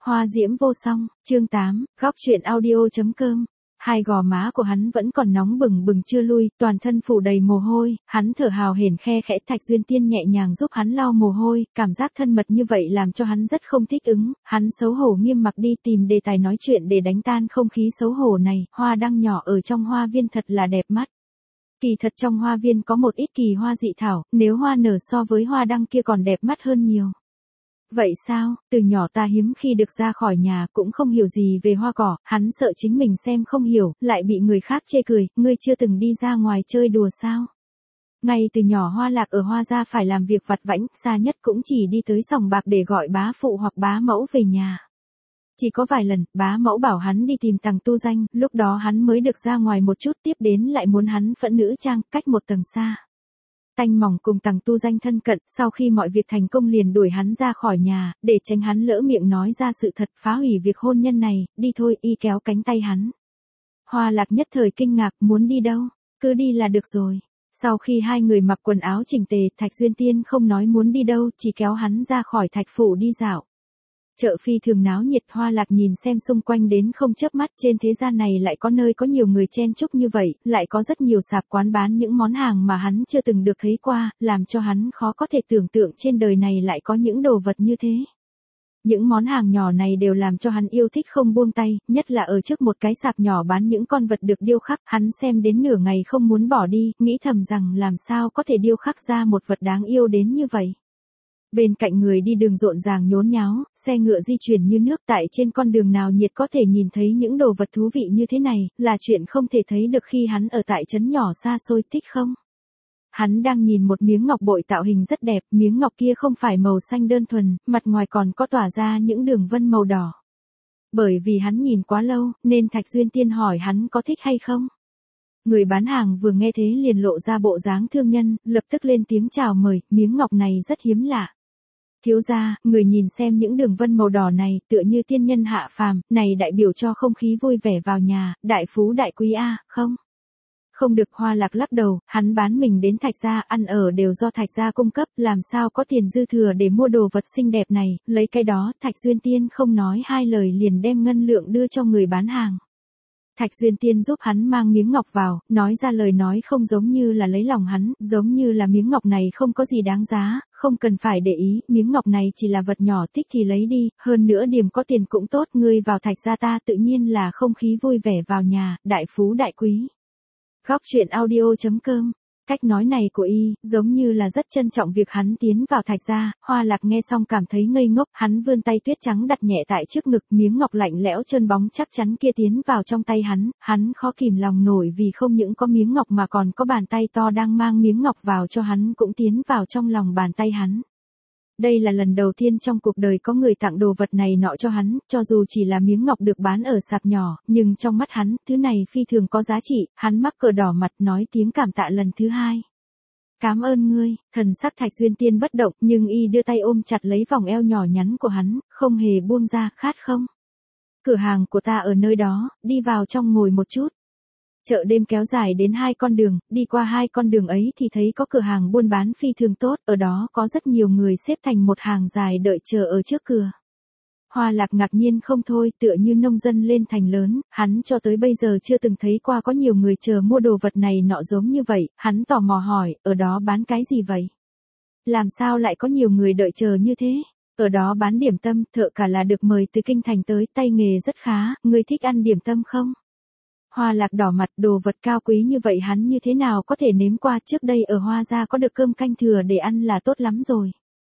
Hoa diễm vô song, chương 8, góc truyện audio.com. Hai gò má của hắn vẫn còn nóng bừng bừng chưa lui, toàn thân phủ đầy mồ hôi, hắn thở hào hển khe khẽ. Thạch Duyên Tiên nhẹ nhàng giúp hắn lau mồ hôi, cảm giác thân mật như vậy làm cho hắn rất không thích ứng, hắn xấu hổ nghiêm mặc đi tìm đề tài nói chuyện để đánh tan không khí xấu hổ này. Hoa đăng nhỏ ở trong hoa viên thật là đẹp mắt. Kỳ thật trong hoa viên có một ít kỳ hoa dị thảo, nếu hoa nở so với hoa đăng kia còn đẹp mắt hơn nhiều. Vậy sao, từ nhỏ ta hiếm khi được ra khỏi nhà, cũng không hiểu gì về hoa cỏ, hắn sợ chính mình xem không hiểu, lại bị người khác chê cười, ngươi chưa từng đi ra ngoài chơi đùa sao? Ngay từ nhỏ Hoa Lạc ở Hoa gia phải làm việc vặt vãnh, xa nhất cũng chỉ đi tới sòng bạc để gọi bá phụ hoặc bá mẫu về nhà. Chỉ có vài lần, bá mẫu bảo hắn đi tìm Tằng Tu Danh, lúc đó hắn mới được ra ngoài một chút, tiếp đến lại muốn hắn phẫn nữ trang, cách một tầng xa. Tanh mỏng cùng Tằng Tu Danh thân cận, sau khi mọi việc thành công liền đuổi hắn ra khỏi nhà, để tránh hắn lỡ miệng nói ra sự thật phá hủy việc hôn nhân này, đi thôi, y kéo cánh tay hắn. Hoa Lạc nhất thời kinh ngạc, muốn đi đâu, cứ đi là được rồi. Sau khi hai người mặc quần áo chỉnh tề, Thạch Duyên Tiên không nói muốn đi đâu, chỉ kéo hắn ra khỏi Thạch phủ đi dạo. Chợ phi thường náo nhiệt, Hoa Lạc nhìn xem xung quanh đến không chớp mắt, trên thế gian này lại có nơi có nhiều người chen chúc như vậy, lại có rất nhiều sạp quán bán những món hàng mà hắn chưa từng được thấy qua, làm cho hắn khó có thể tưởng tượng trên đời này lại có những đồ vật như thế. Những món hàng nhỏ này đều làm cho hắn yêu thích không buông tay, nhất là ở trước một cái sạp nhỏ bán những con vật được điêu khắc, hắn xem đến nửa ngày không muốn bỏ đi, nghĩ thầm rằng làm sao có thể điêu khắc ra một vật đáng yêu đến như vậy. Bên cạnh người đi đường rộn ràng nhốn nháo, xe ngựa di chuyển như nước, tại trên con đường nào nhiệt có thể nhìn thấy những đồ vật thú vị như thế này, là chuyện không thể thấy được khi hắn ở tại trấn nhỏ xa xôi, thích không? Hắn đang nhìn một miếng ngọc bội tạo hình rất đẹp, miếng ngọc kia không phải màu xanh đơn thuần, mặt ngoài còn có tỏa ra những đường vân màu đỏ. Bởi vì hắn nhìn quá lâu, nên Thạch Duyên Tiên hỏi hắn có thích hay không? Người bán hàng vừa nghe thế liền lộ ra bộ dáng thương nhân, lập tức lên tiếng chào mời, miếng ngọc này rất hiếm lạ. Thiếu gia, người nhìn xem những đường vân màu đỏ này, tựa như tiên nhân hạ phàm, này đại biểu cho không khí vui vẻ vào nhà, đại phú đại quý a, không? Không được, Hoa Lạc lắc đầu, hắn bán mình đến Thạch gia, ăn ở đều do Thạch gia cung cấp, làm sao có tiền dư thừa để mua đồ vật xinh đẹp này, lấy cái đó, Thạch Duyên Tiên không nói hai lời liền đem ngân lượng đưa cho người bán hàng. Thạch Duyên Tiên giúp hắn mang miếng ngọc vào, nói ra lời nói không giống như là lấy lòng hắn, giống như là miếng ngọc này không có gì đáng giá, không cần phải để ý, miếng ngọc này chỉ là vật nhỏ, thích thì lấy đi, hơn nữa điểm có tiền cũng tốt, ngươi vào Thạch gia ta tự nhiên là không khí vui vẻ vào nhà, đại phú đại quý. Góc truyện audio.com. Cách nói này của y, giống như là rất trân trọng việc hắn tiến vào Thạch gia. Hoa Lạc nghe xong cảm thấy ngây ngốc, hắn vươn tay tuyết trắng đặt nhẹ tại trước ngực, miếng ngọc lạnh lẽo trơn bóng chắc chắn kia tiến vào trong tay hắn khó kìm lòng nổi vì không những có miếng ngọc mà còn có bàn tay to đang mang miếng ngọc vào cho hắn cũng tiến vào trong lòng bàn tay hắn. Đây là lần đầu tiên trong cuộc đời có người tặng đồ vật này nọ cho hắn, cho dù chỉ là miếng ngọc được bán ở sạp nhỏ, nhưng trong mắt hắn, thứ này phi thường có giá trị, hắn mắc cờ đỏ mặt nói tiếng cảm tạ lần thứ hai. Cảm ơn ngươi, thần sắc Thạch Duyên Tiên bất động, nhưng y đưa tay ôm chặt lấy vòng eo nhỏ nhắn của hắn, không hề buông ra, khát không? Cửa hàng của ta ở nơi đó, đi vào trong ngồi một chút. Chợ đêm kéo dài đến hai con đường, đi qua hai con đường ấy thì thấy có cửa hàng buôn bán phi thường tốt, ở đó có rất nhiều người xếp thành một hàng dài đợi chờ ở trước cửa. Hoa Lạc ngạc nhiên không thôi, tựa như nông dân lên thành lớn, hắn cho tới bây giờ chưa từng thấy qua có nhiều người chờ mua đồ vật này nọ giống như vậy, hắn tò mò hỏi, ở đó bán cái gì vậy? Làm sao lại có nhiều người đợi chờ như thế? Ở đó bán điểm tâm, thợ cả là được mời từ kinh thành tới, tay nghề rất khá, ngươi thích ăn điểm tâm không? Hoa Lạc đỏ mặt, đồ vật cao quý như vậy hắn như thế nào có thể nếm qua, trước đây ở Hoa gia có được cơm canh thừa để ăn là tốt lắm rồi.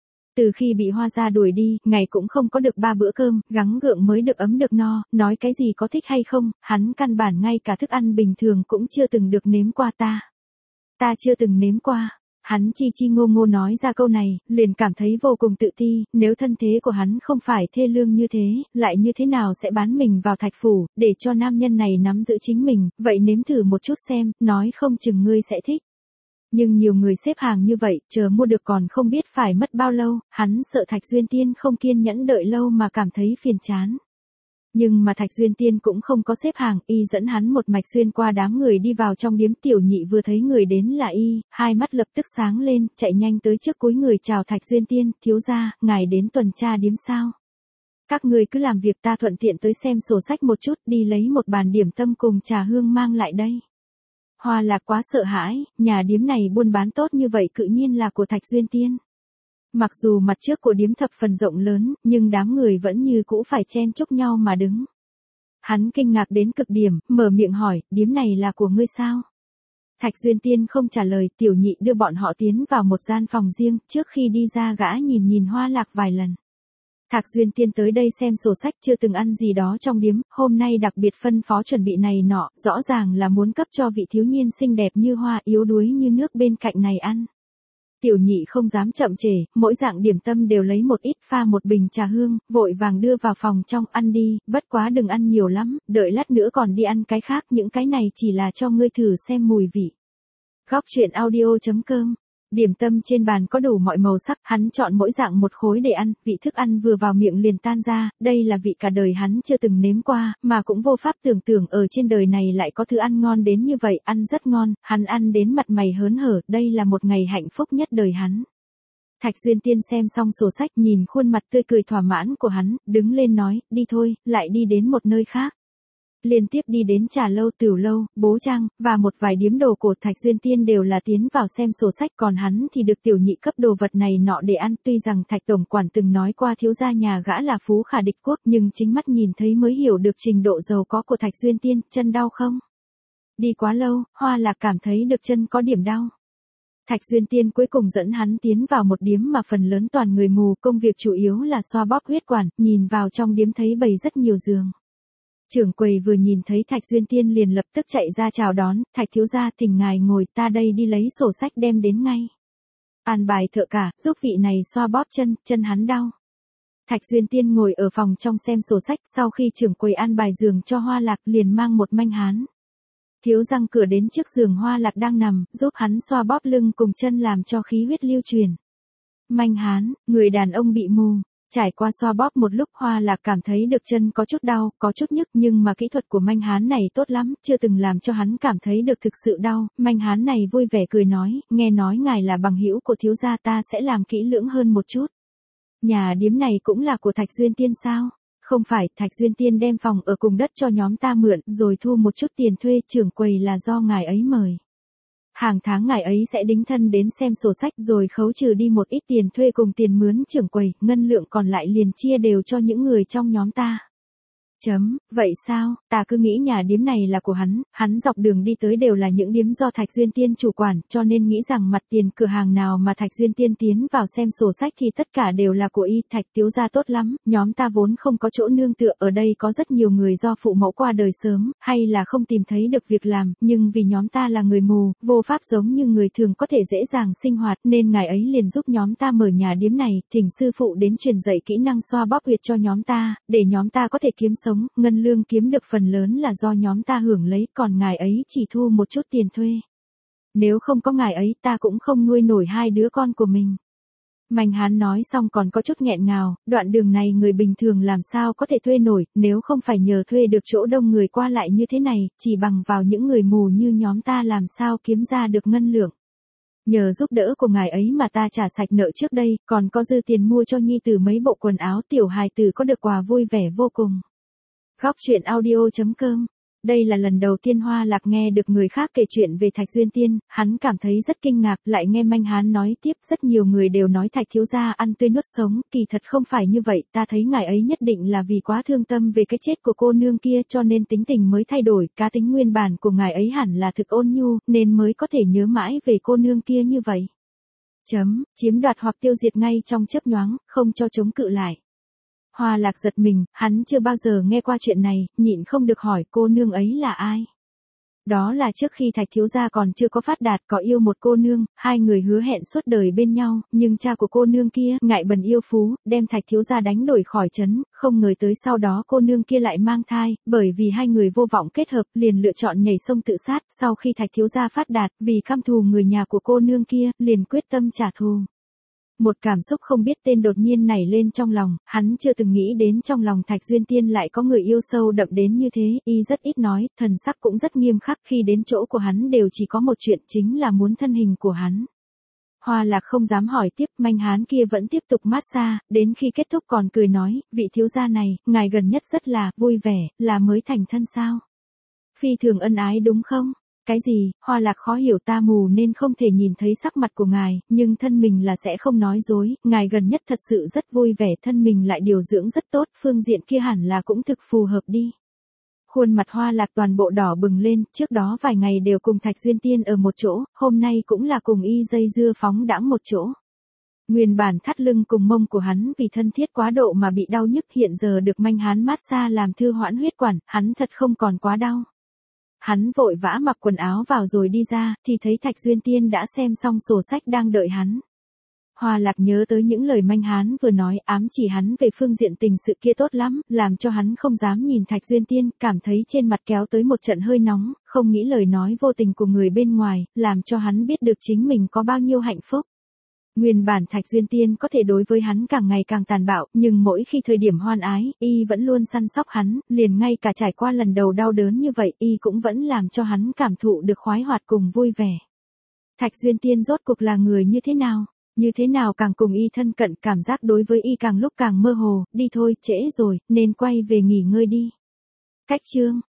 Từ khi bị Hoa gia đuổi đi, ngày cũng không có được 3 bữa cơm, gắng gượng mới được ấm được no, nói cái gì có thích hay không, hắn căn bản ngay cả thức ăn bình thường cũng chưa từng được nếm qua ta chưa từng nếm qua. Hắn chi chi ngô ngô nói ra câu này, liền cảm thấy vô cùng tự ti, nếu thân thế của hắn không phải thê lương như thế, lại như thế nào sẽ bán mình vào Thạch phủ, để cho nam nhân này nắm giữ chính mình, vậy nếm thử một chút xem, nói không chừng ngươi sẽ thích. Nhưng nhiều người xếp hàng như vậy, chờ mua được còn không biết phải mất bao lâu, hắn sợ Thạch Duyên Tiên không kiên nhẫn đợi lâu mà cảm thấy phiền chán. Nhưng mà Thạch Duyên Tiên cũng không có xếp hàng, y dẫn hắn một mạch xuyên qua đám người đi vào trong điếm. Tiểu Nhị vừa thấy người đến là y, hai mắt lập tức sáng lên, chạy nhanh tới trước cúi người chào Thạch Duyên Tiên, thiếu gia, ngài đến tuần tra điếm sao? Các ngươi cứ làm việc, ta thuận tiện tới xem sổ sách một chút, đi lấy một bàn điểm tâm cùng trà hương mang lại đây. Hoa Lạc quá sợ hãi, nhà điếm này buôn bán tốt như vậy tự nhiên là của Thạch Duyên Tiên. Mặc dù mặt trước của điếm thập phần rộng lớn, nhưng đám người vẫn như cũ phải chen chúc nhau mà đứng. Hắn kinh ngạc đến cực điểm, mở miệng hỏi, điếm này là của ngươi sao? Thạch Duyên Tiên không trả lời, Tiểu Nhị đưa bọn họ tiến vào một gian phòng riêng, trước khi đi ra gã nhìn Hoa Lạc vài lần. Thạch Duyên Tiên tới đây xem sổ sách, chưa từng ăn gì đó trong điếm, hôm nay đặc biệt phân phó chuẩn bị này nọ, rõ ràng là muốn cấp cho vị thiếu niên xinh đẹp như hoa, yếu đuối như nước bên cạnh này ăn. Tiểu Nhị không dám chậm trễ, mỗi dạng điểm tâm đều lấy một ít, pha một bình trà hương, vội vàng đưa vào phòng trong, ăn đi, bất quá đừng ăn nhiều lắm, đợi lát nữa còn đi ăn cái khác, những cái này chỉ là cho ngươi thử xem mùi vị. Góc truyện audio.com. Điểm tâm trên bàn có đủ mọi màu sắc, hắn chọn mỗi dạng một khối để ăn, vị thức ăn vừa vào miệng liền tan ra, đây là vị cả đời hắn chưa từng nếm qua, mà cũng vô pháp tưởng tượng ở trên đời này lại có thứ ăn ngon đến như vậy, ăn rất ngon, hắn ăn đến mặt mày hớn hở, đây là một ngày hạnh phúc nhất đời hắn. Thạch Duyên Tiên xem xong sổ sách, nhìn khuôn mặt tươi cười thỏa mãn của hắn, đứng lên nói, đi thôi, lại đi đến một nơi khác. Liên tiếp đi đến trà lâu, tiểu lâu, bố trang, và một vài điếm đồ cổ. Thạch Duyên Tiên đều là tiến vào xem sổ sách, còn hắn thì được Tiểu Nhị cấp đồ vật này nọ để ăn. Tuy rằng Thạch Tổng Quản từng nói qua thiếu gia nhà gã là phú khả địch quốc, nhưng chính mắt nhìn thấy mới hiểu được trình độ giàu có của Thạch Duyên Tiên. Chân đau không? Đi quá lâu, Hoa Lạc cảm thấy được chân có điểm đau. Thạch Duyên Tiên cuối cùng dẫn hắn tiến vào một điếm mà phần lớn toàn người mù, công việc chủ yếu là xoa bóp huyết quản, nhìn vào trong điếm thấy bày rất nhiều giường. Trưởng quầy vừa nhìn thấy Thạch Duyên Tiên liền lập tức chạy ra chào đón, Thạch thiếu gia thỉnh ngài ngồi, ta đây đi lấy sổ sách đem đến ngay. An bài thợ cả, giúp vị này xoa bóp chân hắn đau. Thạch Duyên Tiên ngồi ở phòng trong xem sổ sách, sau khi trưởng quầy an bài giường cho Hoa Lạc liền mang một manh hán. Thiếu răng cửa đến trước giường Hoa Lạc đang nằm, giúp hắn xoa bóp lưng cùng chân làm cho khí huyết lưu truyền. Manh hán, người đàn ông bị mù. Trải qua xoa bóp một lúc, Hoa Lạc cảm thấy được chân có chút đau, có chút nhức, nhưng mà kỹ thuật của manh hán này tốt lắm, chưa từng làm cho hắn cảm thấy được thực sự đau. Manh hán này vui vẻ cười nói, nghe nói ngài là bằng hữu của thiếu gia, ta sẽ làm kỹ lưỡng hơn một chút. Nhà điếm này cũng là của Thạch Duyên Tiên sao? Không phải, Thạch Duyên Tiên đem phòng ở cùng đất cho nhóm ta mượn, rồi thu một chút tiền thuê, trưởng quầy là do ngài ấy mời. Hàng tháng ngài ấy sẽ đính thân đến xem sổ sách rồi khấu trừ đi một ít tiền thuê cùng tiền mướn trưởng quầy, ngân lượng còn lại liền chia đều cho những người trong nhóm ta. Vậy sao, ta cứ nghĩ nhà điếm này là của hắn dọc đường đi tới đều là những điếm do Thạch Duyên Tiên chủ quản, cho nên nghĩ rằng mặt tiền cửa hàng nào mà Thạch Duyên Tiên tiến vào xem sổ sách thì tất cả đều là của y. Thạch thiếu gia tốt lắm, nhóm ta vốn không có chỗ nương tựa, ở đây có rất nhiều người do phụ mẫu qua đời sớm, hay là không tìm thấy được việc làm, nhưng vì nhóm ta là người mù, vô pháp giống như người thường có thể dễ dàng sinh hoạt, nên ngài ấy liền giúp nhóm ta mở nhà điếm này, thỉnh sư phụ đến truyền dạy kỹ năng xoa bóp huyệt cho nhóm ta, để nhóm ta có thể kiếm sống. Ngân lương kiếm được phần lớn là do nhóm ta hưởng lấy, còn ngài ấy chỉ thu một chút tiền thuê. Nếu không có ngài ấy ta cũng không nuôi nổi hai đứa con của mình. Manh hán nói xong còn có chút nghẹn ngào, đoạn đường này người bình thường làm sao có thể thuê nổi, nếu không phải nhờ thuê được chỗ đông người qua lại như thế này, chỉ bằng vào những người mù như nhóm ta làm sao kiếm ra được ngân lượng. Nhờ giúp đỡ của ngài ấy mà ta trả sạch nợ trước đây, còn có dư tiền mua cho nhi tử mấy bộ quần áo, tiểu hài tử có được quà vui vẻ vô cùng. Góc truyện audio.com. Đây là lần đầu tiên Hoa Lạc nghe được người khác kể chuyện về Thạch Duyên Tiên, hắn cảm thấy rất kinh ngạc, lại nghe manh hán nói tiếp, rất nhiều người đều nói Thạch thiếu gia ăn tươi nuốt sống, kỳ thật không phải như vậy, ta thấy ngài ấy nhất định là vì quá thương tâm về cái chết của cô nương kia cho nên tính tình mới thay đổi, cá tính nguyên bản của ngài ấy hẳn là thực ôn nhu, nên mới có thể nhớ mãi về cô nương kia như vậy. Chiếm đoạt hoặc tiêu diệt ngay trong chớp nhoáng, không cho chống cự lại. Hoa Lạc giật mình, hắn chưa bao giờ nghe qua chuyện này, nhịn không được hỏi cô nương ấy là ai. Đó là trước khi Thạch thiếu gia còn chưa có phát đạt có yêu một cô nương, hai người hứa hẹn suốt đời bên nhau, nhưng cha của cô nương kia ngại bần yêu phú, đem Thạch thiếu gia đánh đuổi khỏi trấn, không ngờ tới sau đó cô nương kia lại mang thai, bởi vì hai người vô vọng kết hợp, liền lựa chọn nhảy sông tự sát, sau khi Thạch thiếu gia phát đạt, vì căm thù người nhà của cô nương kia, liền quyết tâm trả thù. Một cảm xúc không biết tên đột nhiên nảy lên trong lòng, hắn chưa từng nghĩ đến trong lòng Thạch Duyên Tiên lại có người yêu sâu đậm đến như thế, y rất ít nói, thần sắc cũng rất nghiêm khắc, khi đến chỗ của hắn đều chỉ có một chuyện, chính là muốn thân hình của hắn. Hoa Lạc không dám hỏi tiếp, manh hán kia vẫn tiếp tục massage, đến khi kết thúc còn cười nói, vị thiếu gia này, ngài gần nhất rất là vui vẻ, là mới thành thân sao? Phi thường ân ái đúng không? Cái gì? Hoa Lạc khó hiểu, ta mù nên không thể nhìn thấy sắc mặt của ngài, nhưng thân mình là sẽ không nói dối, ngài gần nhất thật sự rất vui vẻ, thân mình lại điều dưỡng rất tốt, phương diện kia hẳn là cũng thực phù hợp đi. Khuôn mặt Hoa Lạc toàn bộ đỏ bừng lên, trước đó vài ngày đều cùng Thạch Duyên Tiên ở một chỗ, hôm nay cũng là cùng y dây dưa phóng đãng một chỗ. Nguyên bản thắt lưng cùng mông của hắn vì thân thiết quá độ mà bị đau nhức, hiện giờ được manh hán massage làm thư hoãn huyết quản, hắn thật không còn quá đau. Hắn vội vã mặc quần áo vào rồi đi ra, thì thấy Thạch Duyên Tiên đã xem xong sổ sách đang đợi hắn. Hoa Lạc nhớ tới những lời manh hán vừa nói, ám chỉ hắn về phương diện tình sự kia tốt lắm, làm cho hắn không dám nhìn Thạch Duyên Tiên, cảm thấy trên mặt kéo tới một trận hơi nóng, không nghĩ lời nói vô tình của người bên ngoài, làm cho hắn biết được chính mình có bao nhiêu hạnh phúc. Nguyên bản Thạch Duyên Tiên có thể đối với hắn càng ngày càng tàn bạo, nhưng mỗi khi thời điểm hoan ái, y vẫn luôn săn sóc hắn, liền ngay cả trải qua lần đầu đau đớn như vậy, y cũng vẫn làm cho hắn cảm thụ được khoái hoạt cùng vui vẻ. Thạch Duyên Tiên rốt cuộc là người như thế nào? Như thế nào càng cùng y thân cận, cảm giác đối với y càng lúc càng mơ hồ, đi thôi, trễ rồi, nên quay về nghỉ ngơi đi. Cách chương